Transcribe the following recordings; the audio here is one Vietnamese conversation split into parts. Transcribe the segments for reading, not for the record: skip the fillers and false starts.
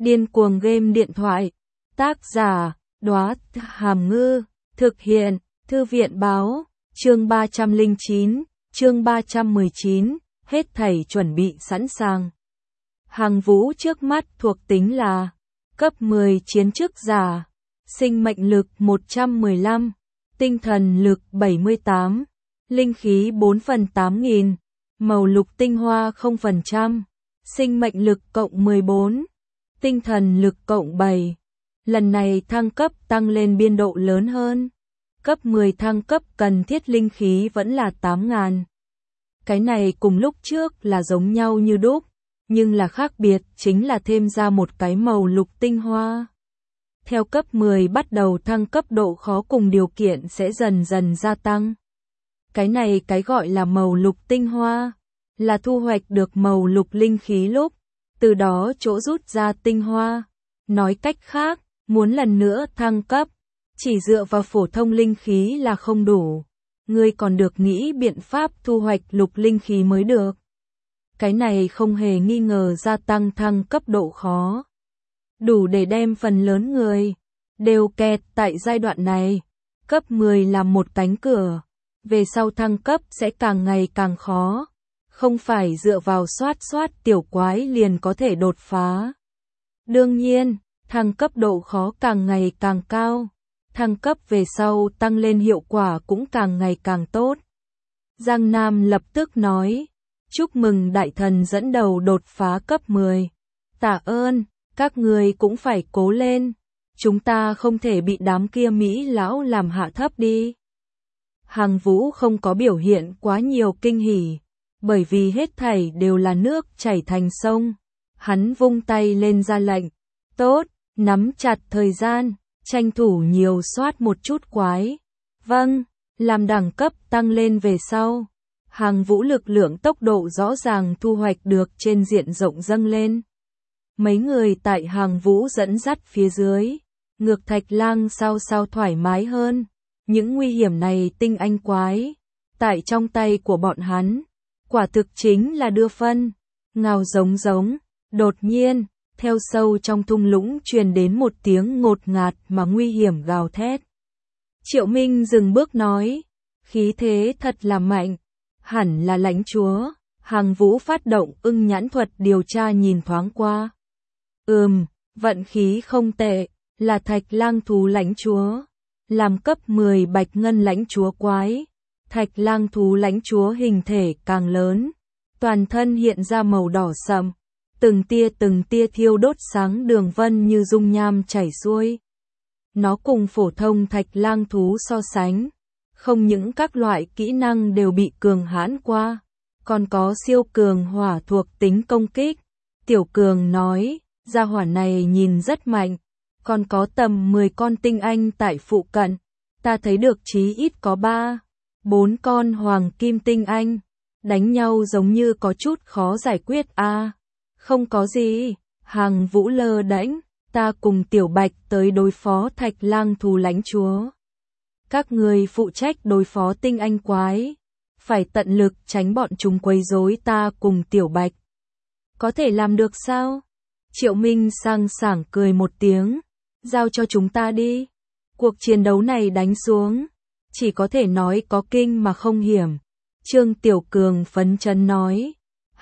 Điên cuồng game điện thoại. Tác giả, Đóa Hàm Ngư. Thực hiện, Thư viện báo. Chương 309, chương 319, hết thảy chuẩn bị sẵn sàng. Hàng Vũ trước mắt thuộc tính là cấp 10 chiến chức giả, sinh mệnh lực 115, tinh thần lực 78, linh khí 4 phần 8.000, màu lục tinh hoa 0%, sinh mệnh lực cộng 14, tinh thần lực cộng 7. Lần này thăng cấp tăng lên biên độ lớn hơn. Cấp 10 thăng cấp cần thiết linh khí vẫn là 8.000. Cái này cùng lúc trước là giống nhau như đúc, nhưng là khác biệt chính là thêm ra một cái màu lục tinh hoa. Theo cấp 10 bắt đầu thăng cấp độ khó cùng điều kiện sẽ dần dần gia tăng. Cái này cái gọi là màu lục tinh hoa, là thu hoạch được màu lục linh khí lúc, từ đó chỗ rút ra tinh hoa. Nói cách khác, muốn lần nữa thăng cấp, chỉ dựa vào phổ thông linh khí là không đủ. Ngươi còn được nghĩ biện pháp thu hoạch lục linh khí mới được. Cái này không hề nghi ngờ gia tăng thăng cấp độ khó. Đủ để đem phần lớn người đều kẹt tại giai đoạn này. Cấp 10 là một cánh cửa. Về sau thăng cấp sẽ càng ngày càng khó. Không phải dựa vào soát tiểu quái liền có thể đột phá. Đương nhiên, thăng cấp độ khó càng ngày càng cao. Thăng cấp về sau tăng lên hiệu quả cũng càng ngày càng tốt. Giang Nam lập tức nói, chúc mừng đại thần dẫn đầu đột phá cấp 10. Tạ ơn, các người cũng phải cố lên. Chúng ta không thể bị đám kia Mỹ lão làm hạ thấp đi. Hàng Vũ không có biểu hiện quá nhiều kinh hỉ, bởi vì hết thảy đều là nước chảy thành sông. Hắn vung tay lên ra lệnh, tốt, nắm chặt thời gian, tranh thủ nhiều soát một chút quái. Vâng, làm đẳng cấp tăng lên về sau. Hàng Vũ lực lượng tốc độ rõ ràng thu hoạch được trên diện rộng dâng lên. Mấy người tại Hàng Vũ dẫn dắt phía dưới, Ngược Thạch Lang sao thoải mái hơn. Những nguy hiểm này tinh anh quái, tại trong tay của bọn hắn, quả thực chính là đưa phân. Ngao giống, đột nhiên, theo sâu trong thung lũng truyền đến một tiếng ngột ngạt mà nguy hiểm gào thét. Triệu Minh dừng bước nói, khí thế thật là mạnh, hẳn là lãnh chúa. Hàng Vũ phát động ưng nhãn thuật điều tra nhìn thoáng qua. Vận khí không tệ, là Thạch Lang thú lãnh chúa. Làm cấp 10 bạch ngân lãnh chúa quái. Thạch Lang thú lãnh chúa hình thể càng lớn, toàn thân hiện ra màu đỏ sậm, từng tia thiêu đốt sáng đường vân như dung nham chảy xuôi. Nó cùng phổ thông Thạch Lang thú so sánh, không những các loại kỹ năng đều bị cường hãn qua, còn có siêu cường hỏa thuộc tính công kích. Tiểu Cường nói, gia hỏa này nhìn rất mạnh, còn có tầm 10 con tinh anh tại phụ cận, ta thấy được chí ít có 3-4 con hoàng kim tinh anh, đánh nhau giống như có chút khó giải quyết a. Không có gì, Hàng Vũ lơ đễnh, ta cùng Tiểu Bạch tới đối phó Thạch Lang thú lãnh chúa. Các người phụ trách đối phó tinh anh quái, phải tận lực tránh bọn chúng quấy rối ta cùng Tiểu Bạch. Có thể làm được sao? Triệu Minh sang sảng cười một tiếng, giao cho chúng ta đi. Cuộc chiến đấu này đánh xuống, chỉ có thể nói có kinh mà không hiểm. Trương Tiểu Cường phấn chấn nói,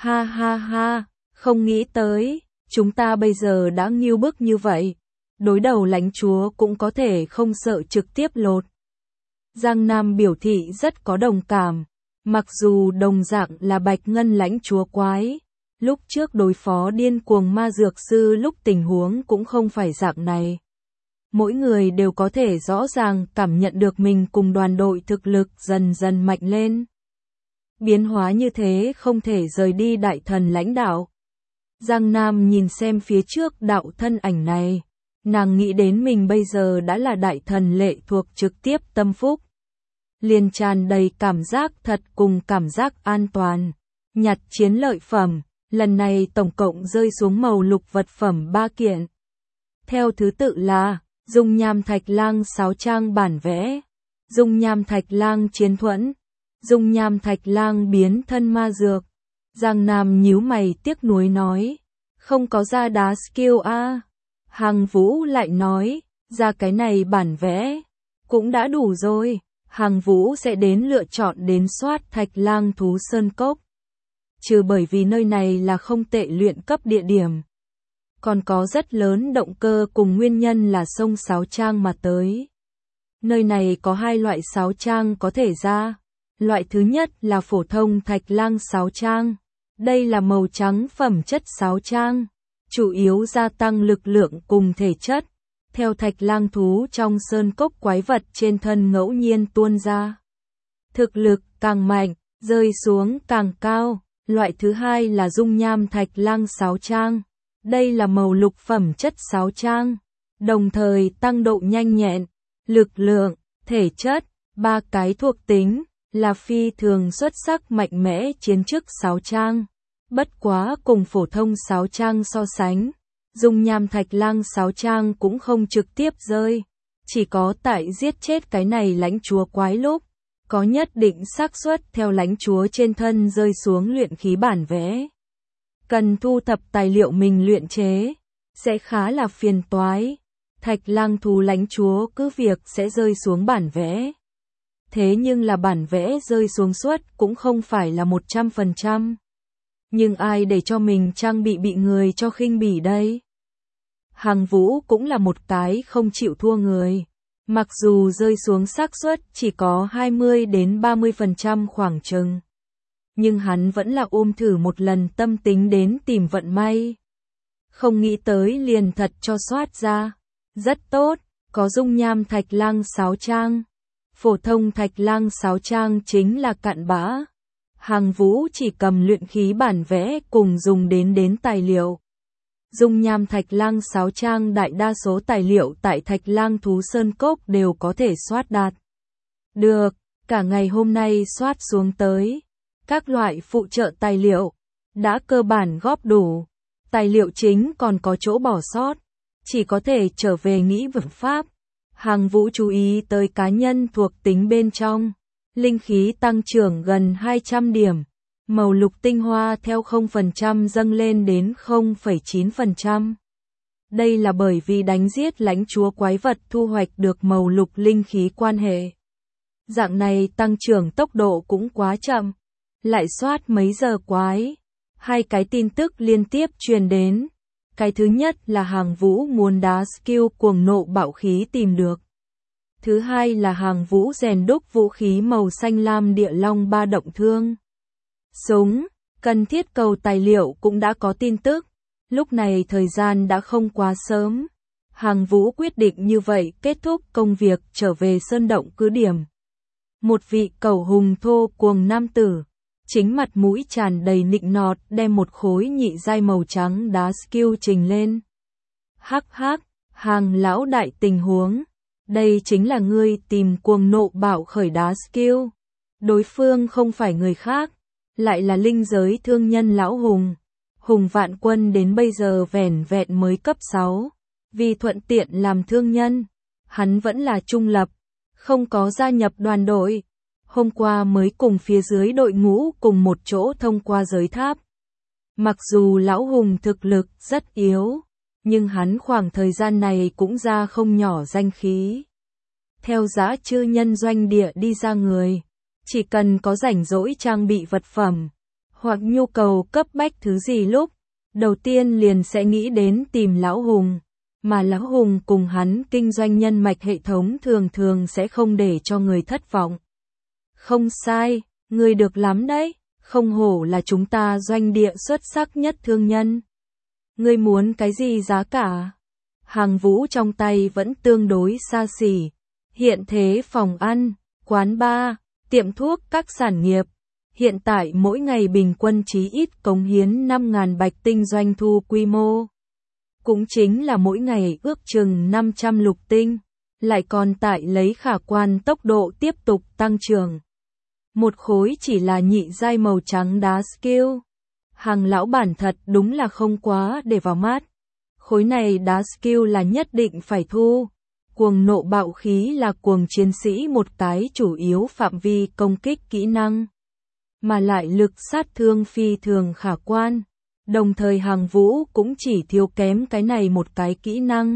ha, không nghĩ tới, chúng ta bây giờ đã nghiêu bức như vậy, đối đầu lãnh chúa cũng có thể không sợ trực tiếp lột. Giang Nam biểu thị rất có đồng cảm, mặc dù đồng dạng là bạch ngân lãnh chúa quái, lúc trước đối phó điên cuồng ma dược sư lúc tình huống cũng không phải dạng này. Mỗi người đều có thể rõ ràng cảm nhận được mình cùng đoàn đội thực lực dần dần mạnh lên. Biến hóa như thế không thể rời đi đại thần lãnh đạo. Giang Nam nhìn xem phía trước đạo thân ảnh này, nàng nghĩ đến mình bây giờ đã là đại thần lệ thuộc trực tiếp tâm phúc. Liền tràn đầy cảm giác thật cùng cảm giác an toàn. Nhặt chiến lợi phẩm, lần này tổng cộng rơi xuống màu lục vật phẩm 3 kiện. Theo thứ tự là dung nham Thạch Lang sáo trang bản vẽ, dung nham Thạch Lang chiến thuẫn, dung nham Thạch Lang biến thân ma dược. Giang Nam nhíu mày tiếc nuối nói, không có ra đá skill a. Hàng Vũ lại nói, ra cái này bản vẽ, cũng đã đủ rồi. Hàng Vũ sẽ đến lựa chọn đến soát Thạch Lang Thú Sơn Cốc. Trừ bởi vì nơi này là không tệ luyện cấp địa điểm. Còn có rất lớn động cơ cùng nguyên nhân là sông Sáo Trang mà tới. Nơi này có hai loại sáo trang có thể ra. Loại thứ nhất là phổ thông Thạch Lang sáo trang. Đây là màu trắng phẩm chất sáo trang, chủ yếu gia tăng lực lượng cùng thể chất. Theo Thạch Lang thú trong sơn cốc quái vật trên thân ngẫu nhiên tuôn ra. Thực lực càng mạnh, rơi xuống càng cao. Loại thứ hai là dung nham Thạch Lang sáo trang. Đây là màu lục phẩm chất sáo trang, đồng thời tăng độ nhanh nhẹn, lực lượng, thể chất, ba cái thuộc tính, là phi thường xuất sắc mạnh mẽ chiến chức sáo trang. Bất quá cùng phổ thông sáo trang so sánh, dung nham Thạch Lang sáo trang cũng không trực tiếp rơi, chỉ có tại giết chết cái này lãnh chúa quái lúc, có nhất định xác suất theo lãnh chúa trên thân rơi xuống luyện khí bản vẽ. Cần thu thập tài liệu mình luyện chế, sẽ khá là phiền toái. Thạch Lang thú lãnh chúa cứ việc sẽ rơi xuống bản vẽ. Thế nhưng là bản vẽ rơi xuống suất cũng không phải là 100%. Nhưng ai để cho mình trang bị người cho khinh bỉ đây? Hàng Vũ cũng là một cái không chịu thua người. Mặc dù rơi xuống xác suất chỉ có 20 đến 30% khoảng chừng. Nhưng hắn vẫn là ôm thử một lần tâm tính đến tìm vận may. Không nghĩ tới liền thật cho soát ra. Rất tốt, có dung nham Thạch Lang sáo trang. Phổ thông Thạch Lang sáo trang chính là cặn bã. Hàng Vũ chỉ cầm luyện khí bản vẽ cùng dùng đến tài liệu. Dung nham Thạch Lang sáo trang đại đa số tài liệu tại Thạch Lang thú sơn cốc đều có thể soát đạt. Được, cả ngày hôm nay soát xuống tới. Các loại phụ trợ tài liệu đã cơ bản góp đủ. Tài liệu chính còn có chỗ bỏ sót, chỉ có thể trở về nghĩ vững pháp. Hàng Vũ chú ý tới cá nhân thuộc tính bên trong. Linh khí tăng trưởng gần 200 điểm. Màu lục tinh hoa theo 0% dâng lên đến 0,9%. Đây là bởi vì đánh giết lãnh chúa quái vật thu hoạch được màu lục linh khí quan hệ. Dạng này tăng trưởng tốc độ cũng quá chậm. Lại soát mấy giờ quái. Hai cái tin tức liên tiếp truyền đến. Cái thứ nhất là Hàng Vũ muốn đá skill cuồng nộ bạo khí tìm được. Thứ hai là Hàng Vũ rèn đúc vũ khí màu xanh lam địa long ba động thương. Súng, cần thiết cầu tài liệu cũng đã có tin tức. Lúc này thời gian đã không quá sớm. Hàng Vũ quyết định như vậy kết thúc công việc trở về sơn động cứ điểm. Một vị cẩu hùng thô cuồng nam tử. Chính mặt mũi tràn đầy nịnh nọt đem một khối nhị giai màu trắng đá skill trình lên. Hắc hắc, Hàng lão đại tình huống. Đây chính là ngươi tìm cuồng nộ bạo khởi đá skill. Đối phương không phải người khác, lại là linh giới thương nhân lão Hùng. Hùng Vạn Quân đến bây giờ vẻn vẹn mới cấp 6. Vì thuận tiện làm thương nhân, hắn vẫn là trung lập, không có gia nhập đoàn đội. Hôm qua mới cùng phía dưới đội ngũ cùng một chỗ thông qua giới tháp. Mặc dù lão Hùng thực lực rất yếu, nhưng hắn khoảng thời gian này cũng ra không nhỏ danh khí. Theo giá chư nhân doanh địa đi ra người, chỉ cần có rảnh rỗi trang bị vật phẩm, hoặc nhu cầu cấp bách thứ gì lúc, đầu tiên liền sẽ nghĩ đến tìm lão Hùng. Mà lão Hùng cùng hắn kinh doanh nhân mạch hệ thống thường thường sẽ không để cho người thất vọng. Không sai, người được lắm đấy, không hổ là chúng ta doanh địa xuất sắc nhất thương nhân. Ngươi muốn cái gì giá cả? Hàng Vũ trong tay vẫn tương đối xa xỉ. Hiện thế phòng ăn, quán bar, tiệm thuốc các sản nghiệp. Hiện tại mỗi ngày bình quân chí ít cống hiến 5.000 bạch tinh doanh thu quy mô. Cũng chính là mỗi ngày ước chừng 500 lục tinh. Lại còn tại lấy khả quan tốc độ tiếp tục tăng trưởng. Một khối chỉ là nhị giai màu trắng đá skill. Hàng lão bản thật đúng là không quá để vào mắt. Khối này đá skill là nhất định phải thu. Cuồng nộ bạo khí là cuồng chiến sĩ một cái chủ yếu phạm vi công kích kỹ năng. Mà lại lực sát thương phi thường khả quan. Đồng thời Hàng Vũ cũng chỉ thiếu kém cái này một cái kỹ năng.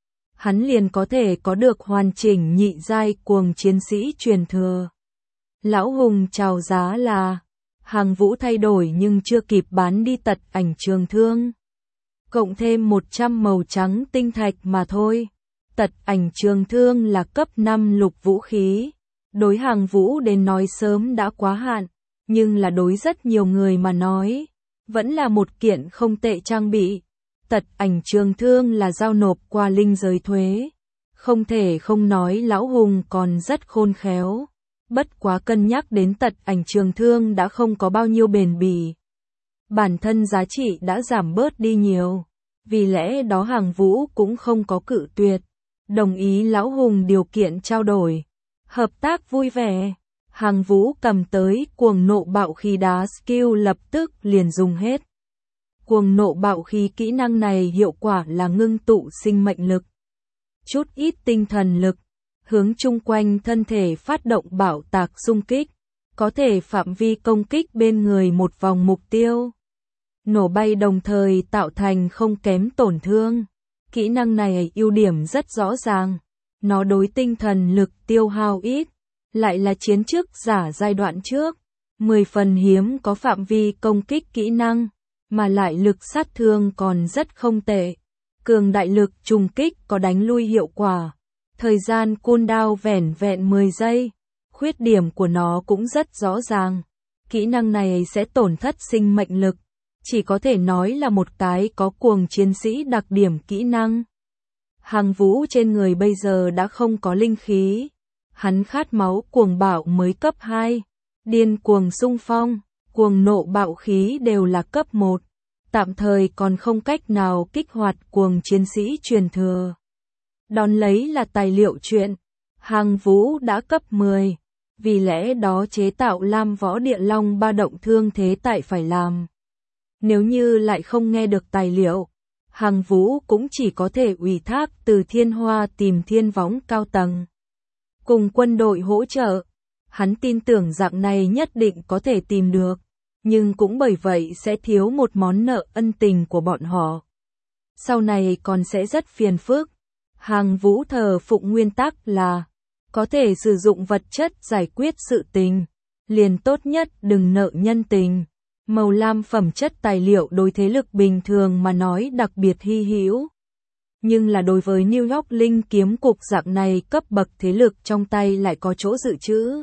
Hắn liền có thể có được hoàn chỉnh nhị giai cuồng chiến sĩ truyền thừa. Lão Hùng chào giá là Hàng Vũ thay đổi nhưng chưa kịp bán đi tật ảnh trường thương. Cộng thêm 100 màu trắng tinh thạch mà thôi. Tật ảnh trường thương là cấp 5 lục vũ khí. Đối Hàng Vũ đến nói sớm đã quá hạn, nhưng là đối rất nhiều người mà nói, vẫn là một kiện không tệ trang bị. Tật ảnh trường thương là giao nộp qua linh giới thuế. Không thể không nói Lão Hùng còn rất khôn khéo. Bất quá cân nhắc đến tật ảnh trường thương đã không có bao nhiêu bền bỉ. Bản thân giá trị đã giảm bớt đi nhiều. Vì lẽ đó Hàng Vũ cũng không có cự tuyệt. Đồng ý Lão Hùng điều kiện trao đổi. Hợp tác vui vẻ. Hàng Vũ cầm tới cuồng nộ bạo khí đá skill lập tức liền dùng hết. Cuồng nộ bạo khí kỹ năng này hiệu quả là ngưng tụ sinh mệnh lực. Chút ít tinh thần lực. Hướng chung quanh thân thể phát động bạo tạc xung kích. Có thể phạm vi công kích bên người một vòng mục tiêu. Nổ bay đồng thời tạo thành không kém tổn thương. Kỹ năng này ưu điểm rất rõ ràng. Nó đối tinh thần lực tiêu hao ít. Lại là chiến trước giả giai đoạn trước. 10 phần hiếm có phạm vi công kích kỹ năng. Mà lại lực sát thương còn rất không tệ. Cường đại lực trùng kích có đánh lui hiệu quả. Thời gian cooldown vẻn vẹn 10 giây. Khuyết điểm của nó cũng rất rõ ràng. Kỹ năng này sẽ tổn thất sinh mệnh lực. Chỉ có thể nói là một cái có cuồng chiến sĩ đặc điểm kỹ năng. Hàng Vũ trên người bây giờ đã không có linh khí. Hắn khát máu cuồng bạo mới cấp 2. Điên cuồng xung phong, cuồng nộ bạo khí đều là cấp 1. Tạm thời còn không cách nào kích hoạt cuồng chiến sĩ truyền thừa. Đón lấy là tài liệu truyện. Hàng Vũ đã cấp 10. Vì lẽ đó chế tạo Lam Võ Địa Long ba động thương thế tại phải làm. Nếu như lại không nghe được tài liệu, Hàng Vũ cũng chỉ có thể ủy thác từ Thiên Hoa tìm Thiên Võng cao tầng. Cùng quân đội hỗ trợ, hắn tin tưởng dạng này nhất định có thể tìm được, nhưng cũng bởi vậy sẽ thiếu một món nợ ân tình của bọn họ. Sau này còn sẽ rất phiền phức. Hàng Vũ thờ phụng nguyên tắc là có thể sử dụng vật chất giải quyết sự tình, liền tốt nhất đừng nợ nhân tình. Màu lam phẩm chất tài liệu đối thế lực bình thường mà nói đặc biệt hy hữu. Nhưng là đối với New York Linh kiếm cục dạng này cấp bậc thế lực trong tay lại có chỗ dự trữ.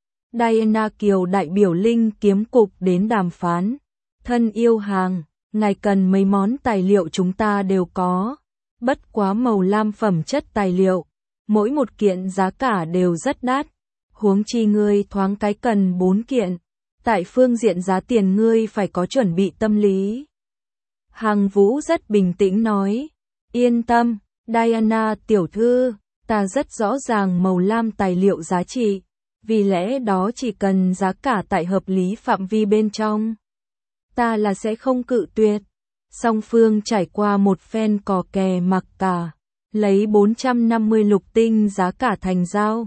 Diana Kiều đại biểu Linh kiếm cục đến đàm phán. Thân yêu Hàng, ngài cần mấy món tài liệu chúng ta đều có. Bất quá màu lam phẩm chất tài liệu, mỗi một kiện giá cả đều rất đắt. Huống chi ngươi thoáng cái cần 4 kiện. Tại phương diện giá tiền ngươi phải có chuẩn bị tâm lý. Hàng Vũ rất bình tĩnh nói. Yên tâm, Diana tiểu thư, ta rất rõ ràng màu lam tài liệu giá trị. Vì lẽ đó chỉ cần giá cả tại hợp lý phạm vi bên trong. Ta là sẽ không cự tuyệt. Song phương trải qua một phen cò kè mặc cả. Lấy 450 lục tinh giá cả thành giao.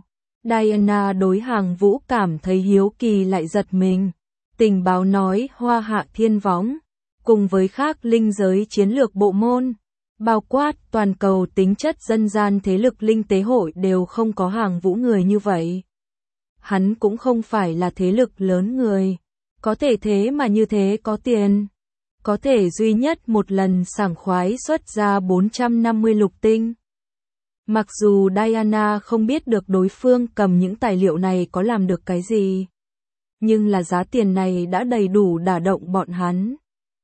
Diana đối Hàng Vũ cảm thấy hiếu kỳ lại giật mình. Tình báo nói Hoa Hạ Thiên Võng, cùng với khác linh giới chiến lược bộ môn, bao quát toàn cầu tính chất dân gian thế lực linh tế hội đều không có Hàng Vũ người như vậy. Hắn cũng không phải là thế lực lớn người, có thể thế mà như thế có tiền. Có thể duy nhất một lần sảng khoái xuất ra 450 lục tinh. Mặc dù Diana không biết được đối phương cầm những tài liệu này có làm được cái gì, nhưng là giá tiền này đã đầy đủ đả động bọn hắn.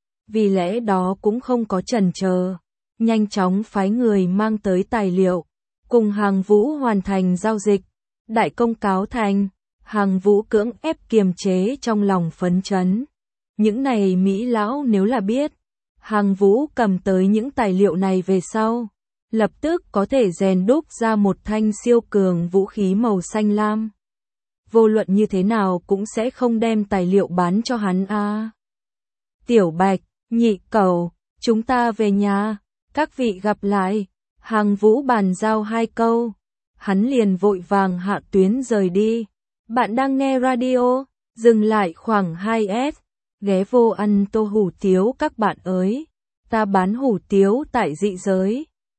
Vì lẽ đó cũng không có chần chờ, nhanh chóng phái người mang tới tài liệu, cùng Hàng Vũ hoàn thành giao dịch. Đại công cáo thành, Hàng Vũ cưỡng ép kiềm chế trong lòng phấn chấn. Những này Mỹ lão nếu là biết, Hàng Vũ cầm tới những tài liệu này về sau, lập tức có thể rèn đúc ra một thanh siêu cường vũ khí màu xanh lam. Vô luận như thế nào cũng sẽ không đem tài liệu bán cho hắn a. Tiểu Bạch, Nhị Cẩu, chúng ta về nhà, các vị gặp lại. Hàng Vũ bàn giao 2 câu, hắn liền vội vàng hạ tuyến rời đi. Bạn đang nghe radio, dừng lại khoảng 2S. ghé vô ăn tô hủ tiếu các bạn ơi. Ta bán hủ tiếu tại dị giới.